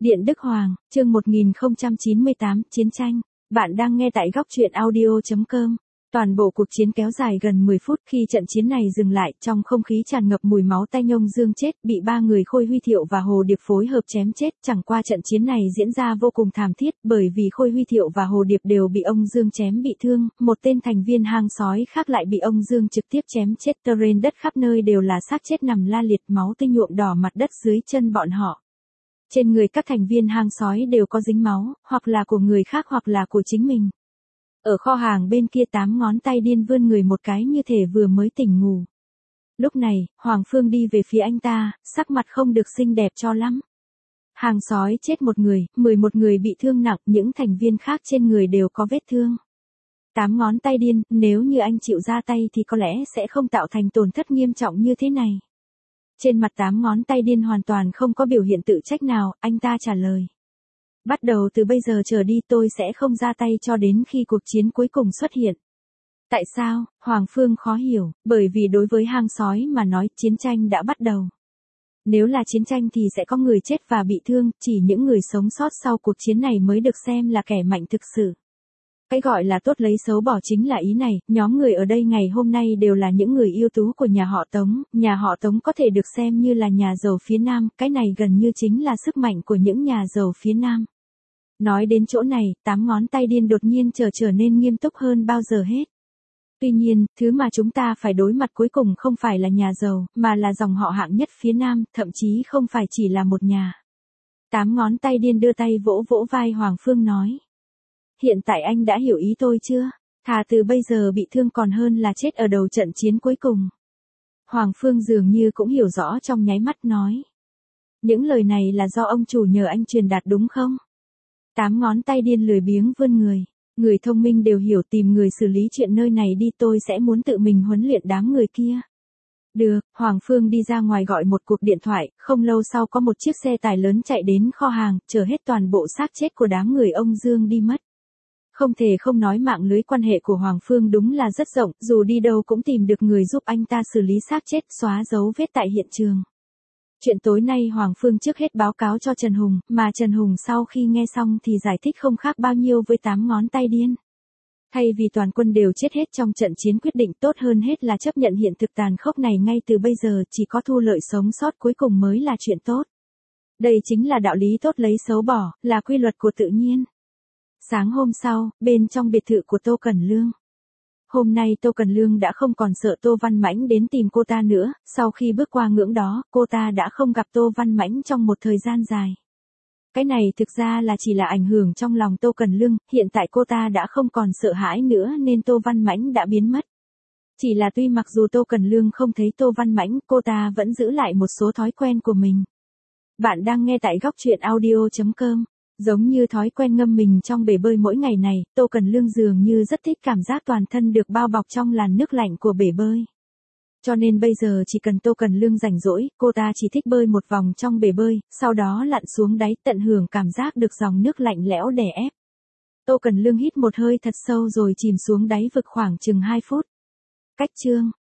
Điện Đức Hoàng, chương 1098, Chiến tranh. Bạn đang nghe tại góc truyện audio.com. Toàn bộ cuộc chiến kéo dài gần 10 phút. Khi trận chiến này dừng lại, trong không khí tràn ngập mùi máu tanh. Ông Dương chết, bị ba người Khôi Huy Thiệu và Hồ Điệp phối hợp chém chết. Chẳng qua trận chiến này diễn ra vô cùng thảm thiết, bởi vì Khôi Huy Thiệu và Hồ Điệp đều bị ông Dương chém bị thương, một tên thành viên hang sói khác lại bị ông Dương trực tiếp chém chết. Terrain đất khắp nơi đều là xác chết nằm la liệt, máu tươi nhuộm đỏ mặt đất dưới chân bọn họ. Trên người các thành viên hang sói đều có dính máu, hoặc là của người khác hoặc là của chính mình. Ở kho hàng bên kia 8 ngón tay điên vươn người một cái như thể vừa mới tỉnh ngủ. Lúc này, Hoàng Phương đi về phía anh ta, sắc mặt không được xinh đẹp cho lắm. Hang sói chết một người, 11 người bị thương nặng, những thành viên khác trên người đều có vết thương. 8 ngón tay điên, nếu như anh chịu ra tay thì có lẽ sẽ không tạo thành tổn thất nghiêm trọng như thế này. Trên mặt 8 ngón tay điên hoàn toàn không có biểu hiện tự trách nào, anh ta trả lời. Bắt đầu từ bây giờ trở đi tôi sẽ không ra tay cho đến khi cuộc chiến cuối cùng xuất hiện. Tại sao? Hoàng Phương khó hiểu, bởi vì đối với hang sói mà nói chiến tranh đã bắt đầu. Nếu là chiến tranh thì sẽ có người chết và bị thương, chỉ những người sống sót sau cuộc chiến này mới được xem là kẻ mạnh thực sự. Cái gọi là tốt lấy xấu bỏ chính là ý này, nhóm người ở đây ngày hôm nay đều là những người ưu tú của nhà họ Tống có thể được xem như là nhà giàu phía Nam, cái này gần như chính là sức mạnh của những nhà giàu phía Nam. Nói đến chỗ này, 8 ngón tay điên đột nhiên trở nên nghiêm túc hơn bao giờ hết. Tuy nhiên, thứ mà chúng ta phải đối mặt cuối cùng không phải là nhà giàu, mà là dòng họ hạng nhất phía Nam, thậm chí không phải chỉ là một nhà. 8 ngón tay điên đưa tay vỗ vỗ vai Hoàng Phương nói. Hiện tại anh đã hiểu ý tôi chưa? Thà từ bây giờ bị thương còn hơn là chết ở đầu trận chiến cuối cùng. Hoàng Phương dường như cũng hiểu rõ trong nháy mắt nói. Những lời này là do ông chủ nhờ anh truyền đạt đúng không? 8 ngón tay điên lười biếng vươn người. Người thông minh đều hiểu tìm người xử lý chuyện nơi này đi, tôi sẽ muốn tự mình huấn luyện đám người kia. Được, Hoàng Phương đi ra ngoài gọi một cuộc điện thoại, không lâu sau có một chiếc xe tải lớn chạy đến kho hàng, chở hết toàn bộ xác chết của đám người ông Dương đi mất. Không thể không nói mạng lưới quan hệ của Hoàng Phương đúng là rất rộng, dù đi đâu cũng tìm được người giúp anh ta xử lý xác chết, xóa dấu vết tại hiện trường. Chuyện tối nay Hoàng Phương trước hết báo cáo cho Trần Hùng, mà Trần Hùng sau khi nghe xong thì giải thích không khác bao nhiêu với 8 ngón tay điên. Thay vì toàn quân đều chết hết trong trận chiến, quyết định tốt hơn hết là chấp nhận hiện thực tàn khốc này ngay từ bây giờ, chỉ có thu lợi sống sót cuối cùng mới là chuyện tốt. Đây chính là đạo lý tốt lấy xấu bỏ, là quy luật của tự nhiên. Sáng hôm sau, bên trong biệt thự của Tô Cẩn Lương. Hôm nay Tô Cẩn Lương đã không còn sợ Tô Văn Mãnh đến tìm cô ta nữa, sau khi bước qua ngưỡng đó, cô ta đã không gặp Tô Văn Mãnh trong một thời gian dài. Cái này thực ra là chỉ là ảnh hưởng trong lòng Tô Cẩn Lương, hiện tại cô ta đã không còn sợ hãi nữa nên Tô Văn Mãnh đã biến mất. Chỉ là tuy mặc dù Tô Cẩn Lương không thấy Tô Văn Mãnh, cô ta vẫn giữ lại một số thói quen của mình. Bạn đang nghe tại góc truyện audio.com. Giống như thói quen ngâm mình trong bể bơi mỗi ngày này, Tô Cẩn Lương dường như rất thích cảm giác toàn thân được bao bọc trong làn nước lạnh của bể bơi. Cho nên bây giờ chỉ cần Tô Cẩn Lương rảnh rỗi, cô ta chỉ thích bơi một vòng trong bể bơi, sau đó lặn xuống đáy tận hưởng cảm giác được dòng nước lạnh lẽo đè ép. Tô Cẩn Lương hít một hơi thật sâu rồi chìm xuống đáy vực khoảng chừng 2 phút. Cách chương